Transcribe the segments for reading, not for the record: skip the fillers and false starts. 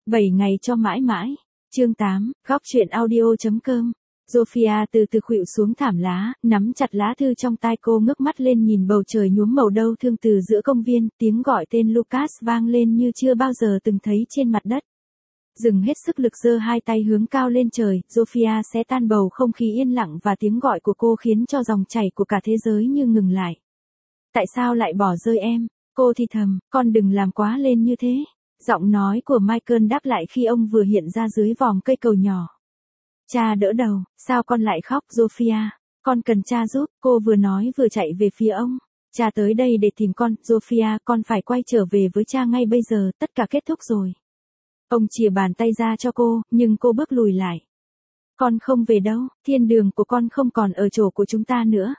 7 ngày cho mãi mãi. Chương 8, góc truyện audio.com. Sophia từ từ khuỵu xuống thảm lá, nắm chặt lá thư trong tay cô, ngước mắt lên nhìn bầu trời nhuốm màu đau thương từ giữa công viên, tiếng gọi tên Lucas vang lên như chưa bao giờ từng thấy trên mặt đất. Dừng hết sức lực giơ hai tay hướng cao lên trời, Sophia xé tan bầu không khí yên lặng và tiếng gọi của cô khiến cho dòng chảy của cả thế giới như ngừng lại. Tại sao lại bỏ rơi em? Cô thì thầm, con đừng làm quá lên như thế. Giọng nói của Michael đáp lại khi ông vừa hiện ra dưới vòm cây cầu nhỏ. Cha đỡ đầu, sao con lại khóc Sophia? Con cần cha giúp, cô vừa nói vừa chạy về phía ông. Cha tới đây để tìm con, Sophia, con phải quay trở về với cha ngay bây giờ, tất cả kết thúc rồi. Ông chìa bàn tay ra cho cô, nhưng cô bước lùi lại. Con không về đâu, thiên đường của con không còn ở chỗ của chúng ta nữa.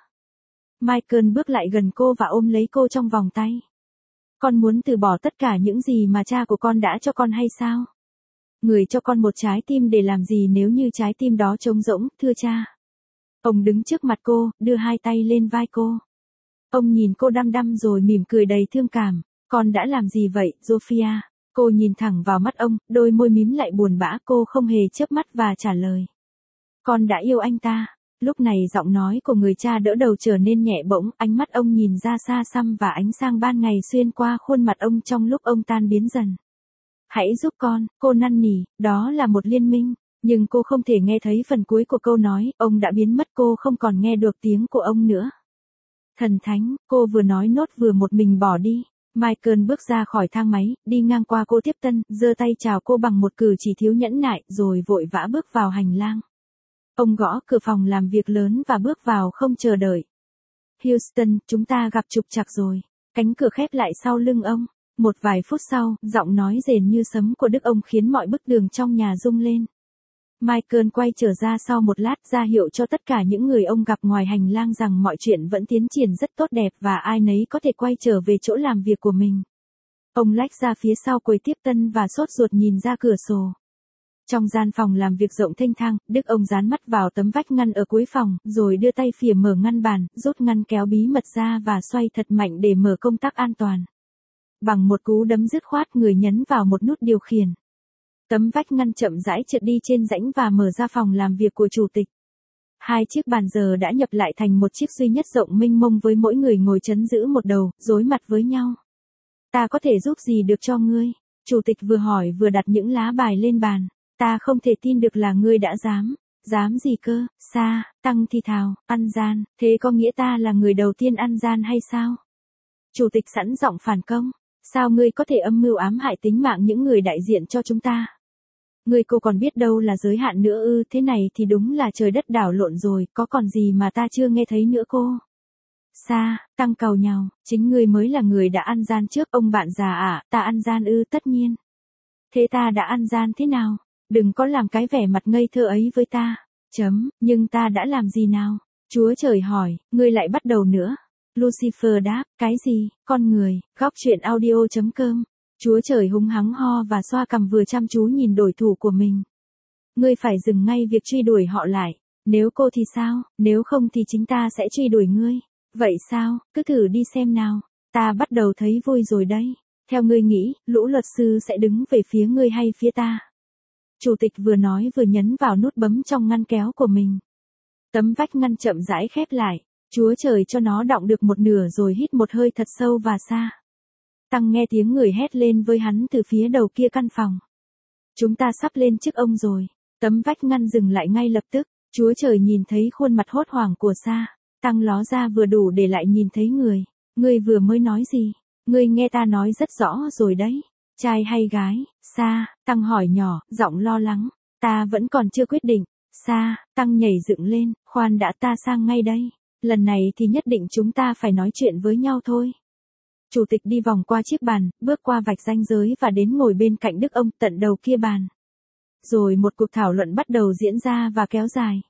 Michael bước lại gần cô và ôm lấy cô trong vòng tay. Con muốn từ bỏ tất cả những gì mà cha của con đã cho con hay sao? Người cho con một trái tim để làm gì nếu như trái tim đó trống rỗng, thưa cha. Ông đứng trước mặt cô, đưa hai tay lên vai cô. Ông nhìn cô đăm đăm rồi mỉm cười đầy thương cảm. Con đã làm gì vậy, Sophia? Cô nhìn thẳng vào mắt ông, đôi môi mím lại buồn bã, cô không hề chớp mắt và trả lời. Con đã yêu anh ta. Lúc này giọng nói của người cha đỡ đầu trở nên nhẹ bỗng, ánh mắt ông nhìn ra xa xăm và ánh sáng ban ngày xuyên qua khuôn mặt ông trong lúc ông tan biến dần. Hãy giúp con, cô năn nỉ, đó là một liên minh, nhưng cô không thể nghe thấy phần cuối của câu nói, ông đã biến mất, cô không còn nghe được tiếng của ông nữa. Thần thánh, cô vừa nói nốt vừa một mình bỏ đi. Michael bước ra khỏi thang máy, đi ngang qua cô tiếp tân, giơ tay chào cô bằng một cử chỉ thiếu nhẫn nại, rồi vội vã bước vào hành lang. Ông gõ cửa phòng làm việc lớn và bước vào không chờ đợi. Houston, chúng ta gặp trục trặc rồi. Cánh cửa khép lại sau lưng ông. Một vài phút sau, giọng nói rền như sấm của Đức ông khiến mọi bức tường trong nhà rung lên. Michael quay trở ra sau một lát, ra hiệu cho tất cả những người ông gặp ngoài hành lang rằng mọi chuyện vẫn tiến triển rất tốt đẹp và ai nấy có thể quay trở về chỗ làm việc của mình. Ông lách ra phía sau quầy tiếp tân và sốt ruột nhìn ra cửa sổ. Trong gian phòng làm việc rộng thênh thang, Đức ông dán mắt vào tấm vách ngăn ở cuối phòng, rồi đưa tay phìa mở ngăn bàn, rút ngăn kéo bí mật ra và xoay thật mạnh để mở công tắc an toàn. Bằng một cú đấm dứt khoát, người nhấn vào một nút điều khiển. Tấm vách ngăn chậm rãi trượt đi trên rãnh và mở ra phòng làm việc của chủ tịch. Hai chiếc bàn giờ đã nhập lại thành một chiếc duy nhất rộng mênh mông với mỗi người ngồi trấn giữ một đầu, đối mặt với nhau. Ta có thể giúp gì được cho ngươi? Chủ tịch vừa hỏi vừa đặt những lá bài lên bàn. Ta không thể tin được là ngươi đã dám. Dám gì cơ? Sa, Tăng thì thào, ăn gian, thế có nghĩa ta là người đầu tiên ăn gian hay sao? Chủ tịch sẵn giọng phản công. Sao ngươi có thể âm mưu ám hại tính mạng những người đại diện cho chúng ta? Ngươi cô còn biết đâu là giới hạn nữa ư? Thế này thì đúng là trời đất đảo lộn rồi, có còn gì mà ta chưa nghe thấy nữa cô? Sa, Tăng càu nhàu, chính ngươi mới là người đã ăn gian trước. Ông bạn già à, ta ăn gian ư? Tất nhiên. Thế ta đã ăn gian thế nào? Đừng có làm cái vẻ mặt ngây thơ ấy với ta. Nhưng ta đã làm gì nào? Chúa trời hỏi, ngươi lại bắt đầu nữa. Lucifer đáp, cái gì, con người, góc truyện audio.com. Chúa trời hung hăng ho và xoa cằm vừa chăm chú nhìn đối thủ của mình. Ngươi phải dừng ngay việc truy đuổi họ lại. Nếu cô thì sao, nếu không thì chính ta sẽ truy đuổi ngươi. Vậy sao, cứ thử đi xem nào. Ta bắt đầu thấy vui rồi đấy. Theo ngươi nghĩ, lũ luật sư sẽ đứng về phía ngươi hay phía ta? Chủ tịch vừa nói vừa nhấn vào nút bấm trong ngăn kéo của mình. Tấm vách ngăn chậm rãi khép lại. Chúa trời cho nó đọng được một nửa rồi hít một hơi thật sâu và xa. Tăng nghe tiếng người hét lên với hắn từ phía đầu kia căn phòng. Chúng ta sắp lên trước ông rồi. Tấm vách ngăn dừng lại ngay lập tức. Chúa trời nhìn thấy khuôn mặt hốt hoảng của Sa. Tăng ló ra vừa đủ để lại nhìn thấy người. Ngươi vừa mới nói gì? Ngươi nghe ta nói rất rõ rồi đấy. Trai hay gái? Sa, Tăng hỏi nhỏ, giọng lo lắng. Ta vẫn còn chưa quyết định. Sa, Tăng nhảy dựng lên, khoan đã, ta sang ngay đây. Lần này thì nhất định chúng ta phải nói chuyện với nhau thôi. Chủ tịch đi vòng qua chiếc bàn, bước qua vạch ranh giới và đến ngồi bên cạnh Đức ông tận đầu kia bàn. Rồi một cuộc thảo luận bắt đầu diễn ra và kéo dài.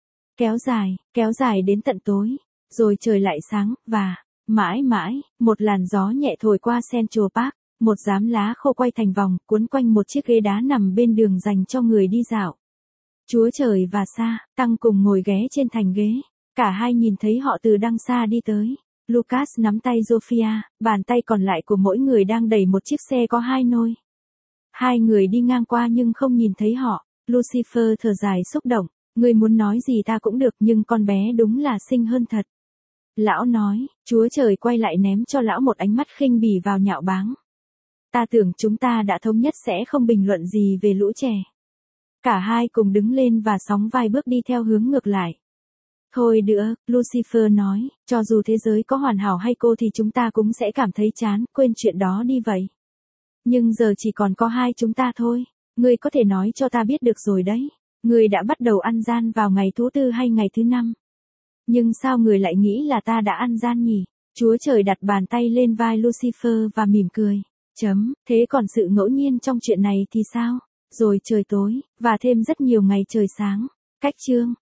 Kéo dài đến tận tối. Rồi trời lại sáng, và, mãi mãi, một làn gió nhẹ thổi qua Central Park. Một giám lá khô quay thành vòng, cuốn quanh một chiếc ghế đá nằm bên đường dành cho người đi dạo. Chúa trời và Sa, Tăng cùng ngồi ghé trên thành ghế. Cả hai nhìn thấy họ từ đằng xa đi tới. Lucas nắm tay Sophia, bàn tay còn lại của mỗi người đang đẩy một chiếc xe có hai nôi. Hai người đi ngang qua nhưng không nhìn thấy họ. Lucifer thở dài xúc động. Ngươi muốn nói gì ta cũng được nhưng con bé đúng là xinh hơn thật. Lão nói, Chúa Trời quay lại ném cho lão một ánh mắt khinh bỉ vào nhạo báng. Ta tưởng chúng ta đã thống nhất sẽ không bình luận gì về lũ trẻ. Cả hai cùng đứng lên và sóng vai bước đi theo hướng ngược lại. Thôi nữa, Lucifer nói, cho dù thế giới có hoàn hảo hay cô thì chúng ta cũng sẽ cảm thấy chán, quên chuyện đó đi vậy. Nhưng giờ chỉ còn có hai chúng ta thôi. Ngươi có thể nói cho ta biết được rồi đấy. Ngươi đã bắt đầu ăn gian vào ngày thứ tư hay ngày thứ năm? Nhưng sao người lại nghĩ là ta đã ăn gian nhỉ? Chúa Trời đặt bàn tay lên vai Lucifer và mỉm cười. Thế còn sự ngẫu nhiên trong chuyện này thì sao? Rồi trời tối, và thêm rất nhiều ngày trời sáng. Cách chương